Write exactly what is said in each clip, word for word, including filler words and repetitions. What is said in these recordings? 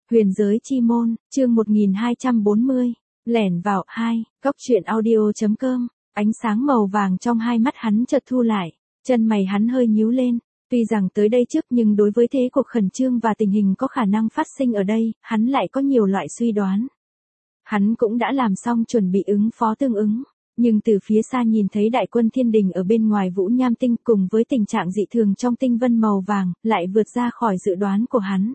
Huyền giới chi môn, chương một nghìn hai trăm bốn mươi, lẻn vào, hai, góc truyện audio.com, ánh sáng màu vàng trong hai mắt hắn chợt thu lại, chân mày hắn hơi nhíu lên, tuy rằng tới đây trước nhưng đối với thế cuộc khẩn trương và tình hình có khả năng phát sinh ở đây, hắn lại có nhiều loại suy đoán. Hắn cũng đã làm xong chuẩn bị ứng phó tương ứng, nhưng từ phía xa nhìn thấy đại quân thiên đình ở bên ngoài Vũ Nham Tinh cùng với tình trạng dị thường trong tinh vân màu vàng, lại vượt ra khỏi dự đoán của hắn.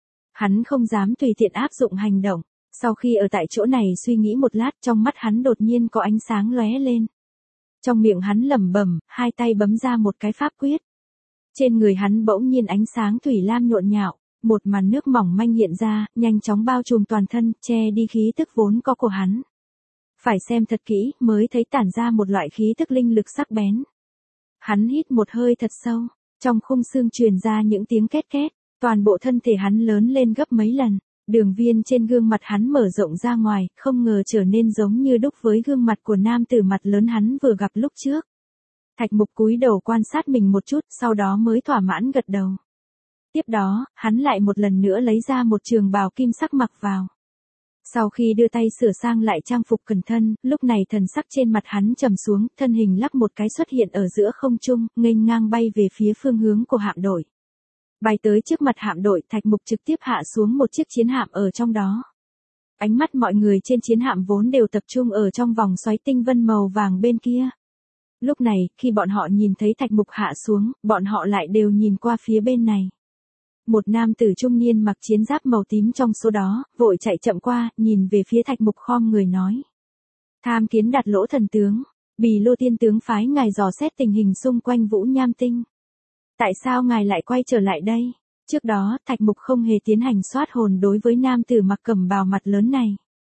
Hắn không dám tùy tiện áp dụng hành động, sau khi ở tại chỗ này suy nghĩ một lát trong mắt hắn đột nhiên có ánh sáng lóe lên. Trong miệng hắn lẩm bẩm, hai tay bấm ra một cái pháp quyết. Trên người hắn bỗng nhiên ánh sáng thủy lam nhộn nhạo, một màn nước mỏng manh hiện ra, nhanh chóng bao trùm toàn thân, che đi khí tức vốn có của hắn. Phải xem thật kỹ mới thấy tản ra một loại khí tức linh lực sắc bén. Hắn hít một hơi thật sâu, trong khung xương truyền ra những tiếng két két. Toàn bộ thân thể hắn lớn lên gấp mấy lần, đường viền trên gương mặt hắn mở rộng ra ngoài, không ngờ trở nên giống như đúc với gương mặt của nam tử mặt lớn hắn vừa gặp lúc trước. Thạch Mục cúi đầu quan sát mình một chút, sau đó mới thỏa mãn gật đầu. Tiếp đó, hắn lại một lần nữa lấy ra một trường bào kim sắc mặc vào. Sau khi đưa tay sửa sang lại trang phục cẩn thân, lúc này thần sắc trên mặt hắn trầm xuống, thân hình lắc một cái xuất hiện ở giữa không trung, nghênh ngang bay về phía phương hướng của hạm đội. Bay tới trước mặt hạm đội, Thạch Mục trực tiếp hạ xuống một chiếc chiến hạm ở trong đó. Ánh mắt mọi người trên chiến hạm vốn đều tập trung ở trong vòng xoáy tinh vân màu vàng bên kia. Lúc này, khi bọn họ nhìn thấy Thạch Mục hạ xuống, bọn họ lại đều nhìn qua phía bên này. Một nam tử trung niên mặc chiến giáp màu tím trong số đó, vội chạy chậm qua, nhìn về phía Thạch Mục khom người nói. Tham kiến Đạt Lỗ thần tướng, Bì Lô Tiên tướng phái ngài dò xét tình hình xung quanh Vũ Nham Tinh. Tại sao ngài lại quay trở lại đây? Trước đó, Thạch Mục không hề tiến hành soát hồn đối với nam tử mặc cẩm bào mặt lớn này.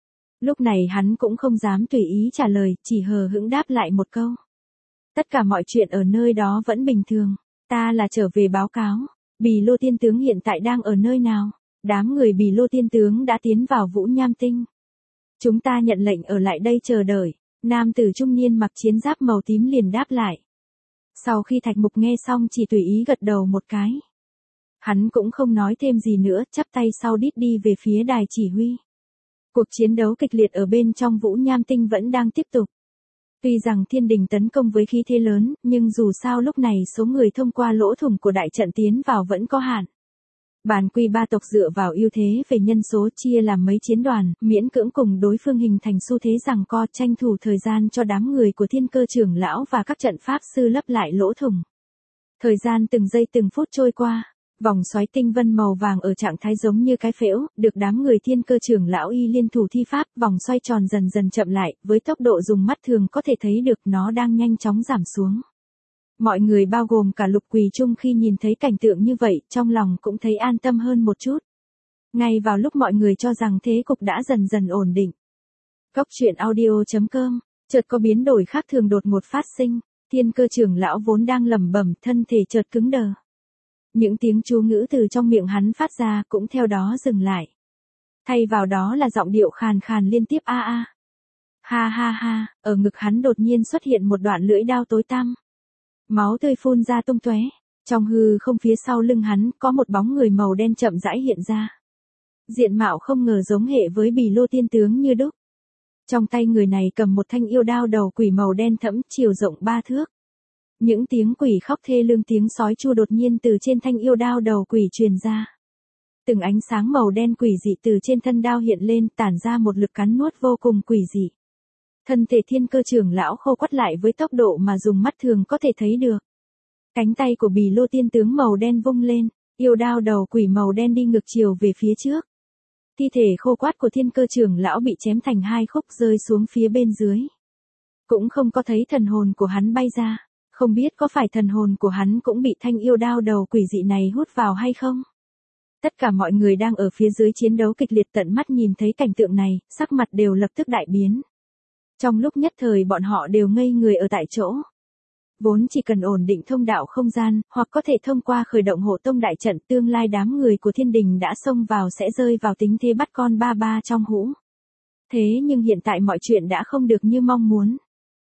Lúc này hắn cũng không dám tùy ý trả lời, chỉ hờ hững đáp lại một câu. Tất cả mọi chuyện ở nơi đó vẫn bình thường, ta là trở về báo cáo. Bì Lô Tiên tướng hiện tại đang ở nơi nào? Đám người Bì Lô Tiên tướng đã tiến vào Vũ Nham Tinh. Chúng ta nhận lệnh ở lại đây chờ đợi. Nam tử trung niên mặc chiến giáp màu tím liền đáp lại. Sau khi Thạch Mục nghe xong chỉ tùy ý gật đầu một cái. Hắn cũng không nói thêm gì nữa, chắp tay sau đít đi về phía đài chỉ huy. Cuộc chiến đấu kịch liệt ở bên trong Vũ Nham Tinh vẫn đang tiếp tục. Tuy rằng thiên đình tấn công với khí thế lớn, nhưng dù sao lúc này số người thông qua lỗ thủng của đại trận tiến vào vẫn có hạn. Bản quy ba tộc dựa vào ưu thế về nhân số chia làm mấy chiến đoàn, miễn cưỡng cùng đối phương hình thành xu thế giằng co, tranh thủ thời gian cho đám người của thiên cơ trưởng lão và các trận pháp sư lấp lại lỗ thủng. Thời gian từng giây từng phút trôi qua, vòng xoáy tinh vân màu vàng ở trạng thái giống như cái phễu, được đám người thiên cơ trưởng lão y liên thủ thi pháp, vòng xoay tròn dần dần chậm lại, với tốc độ dùng mắt thường có thể thấy được nó đang nhanh chóng giảm xuống. Mọi người bao gồm cả Lục Quỳ Trung khi nhìn thấy cảnh tượng như vậy, trong lòng cũng thấy an tâm hơn một chút. Ngay vào lúc mọi người cho rằng thế cục đã dần dần ổn định. Góc truyện audio.com, chợt có biến đổi khác thường đột ngột phát sinh, thiên cơ trưởng lão vốn đang lẩm bẩm, thân thể chợt cứng đờ. Những tiếng chú ngữ từ trong miệng hắn phát ra cũng theo đó dừng lại. Thay vào đó là giọng điệu khàn khàn liên tiếp a a. Ha ha ha, ở ngực hắn đột nhiên xuất hiện một đoạn lưỡi đao tối tăm. Máu tươi phun ra tung tóe, trong hư không phía sau lưng hắn có một bóng người màu đen chậm rãi hiện ra. Diện mạo không ngờ giống hệ với Bì Lô Tiên tướng như đúc. Trong tay người này cầm một thanh yêu đao đầu quỷ màu đen thẫm, chiều rộng ba thước. Những tiếng quỷ khóc thê lương tiếng sói chu đột nhiên từ trên thanh yêu đao đầu quỷ truyền ra. Từng ánh sáng màu đen quỷ dị từ trên thân đao hiện lên, tản ra một lực cắn nuốt vô cùng quỷ dị. Thân thể thiên cơ trưởng lão khô quắt lại với tốc độ mà dùng mắt thường có thể thấy được. Cánh tay của Bì Lô Tiên tướng màu đen vung lên, yêu đao đầu quỷ màu đen đi ngược chiều về phía trước. Thi thể khô quắt của thiên cơ trưởng lão bị chém thành hai khúc rơi xuống phía bên dưới. Cũng không có thấy thần hồn của hắn bay ra, không biết có phải thần hồn của hắn cũng bị thanh yêu đao đầu quỷ dị này hút vào hay không. Tất cả mọi người đang ở phía dưới chiến đấu kịch liệt tận mắt nhìn thấy cảnh tượng này, sắc mặt đều lập tức đại biến. Trong lúc nhất thời bọn họ đều ngây người ở tại chỗ. Vốn chỉ cần ổn định thông đạo không gian, hoặc có thể thông qua khởi động hộ tông đại trận, tương lai đám người của thiên đình đã xông vào sẽ rơi vào tính thế bắt con ba ba trong hũ. Thế nhưng hiện tại mọi chuyện đã không được như mong muốn.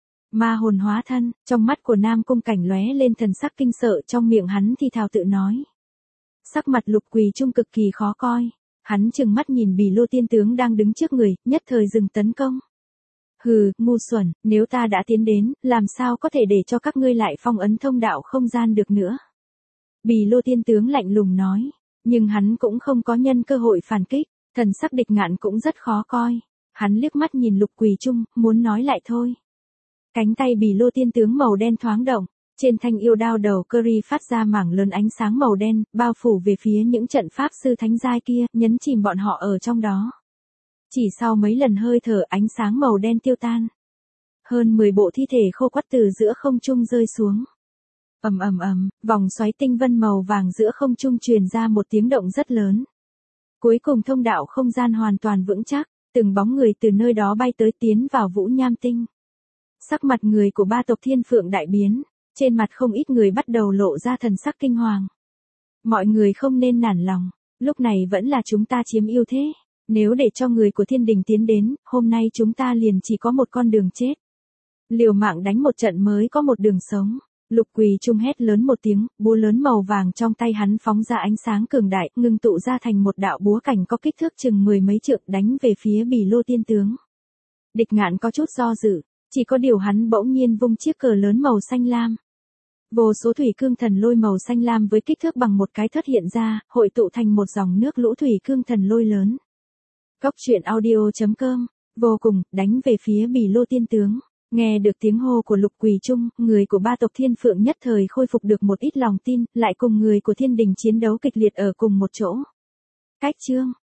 Ma hồn hóa thân, trong mắt của Nam Cung Cảnh lóe lên thần sắc kinh sợ, trong miệng hắn thì thào tự nói. Sắc mặt Lục Quỳ Trung cực kỳ khó coi. Hắn trừng mắt nhìn Bỉ Lô tiên tướng đang đứng trước người, nhất thời dừng tấn công. Hừ, ngu xuẩn, nếu ta đã tiến đến, làm sao có thể để cho các ngươi lại phong ấn thông đạo không gian được nữa. Bỉ Lô tiên tướng lạnh lùng nói, nhưng hắn cũng không có nhân cơ hội phản kích, thần sắc Địch Ngạn cũng rất khó coi. Hắn liếc mắt nhìn Lục Quỳ Trung, muốn nói lại thôi. Cánh tay Bỉ Lô tiên tướng màu đen thoáng động, trên thanh yêu đao đầu Curry phát ra mảng lớn ánh sáng màu đen, bao phủ về phía những trận pháp sư thánh giai kia, nhấn chìm bọn họ ở trong đó. Chỉ sau mấy lần hơi thở ánh sáng màu đen tiêu tan. Hơn mười bộ thi thể khô quắt từ giữa không trung rơi xuống. Ầm ầm ầm, vòng xoáy tinh vân màu vàng giữa không trung truyền ra một tiếng động rất lớn. Cuối cùng thông đạo không gian hoàn toàn vững chắc, từng bóng người từ nơi đó bay tới tiến vào Vũ Nham Tinh. Sắc mặt người của ba tộc Thiên Phượng đại biến, trên mặt không ít người bắt đầu lộ ra thần sắc kinh hoàng. Mọi người không nên nản lòng, lúc này vẫn là chúng ta chiếm ưu thế. Nếu để cho người của thiên đình tiến đến, hôm nay chúng ta liền chỉ có một con đường chết. Liều mạng đánh một trận mới có một đường sống. Lục Quỳ Trung hét lớn một tiếng, búa lớn màu vàng trong tay hắn phóng ra ánh sáng cường đại, ngưng tụ ra thành một đạo búa cảnh có kích thước chừng mười mấy trượng đánh về phía Bỉ Lô tiên tướng. Địch Ngạn có chút do dự, chỉ có điều hắn bỗng nhiên vung chiếc cờ lớn màu xanh lam. Vô số thủy cương thần lôi màu xanh lam với kích thước bằng một cái thất hiện ra, hội tụ thành một dòng nước lũ thủy cương thần lôi lớn. Cốc truyện audio chấm com, vô cùng, đánh về phía Bỉ Lô tiên tướng. Nghe được tiếng hô của Lục Quỳ Trung, người của ba tộc Thiên Phượng nhất thời khôi phục được một ít lòng tin, lại cùng người của thiên đình chiến đấu kịch liệt ở cùng một chỗ. Cách chương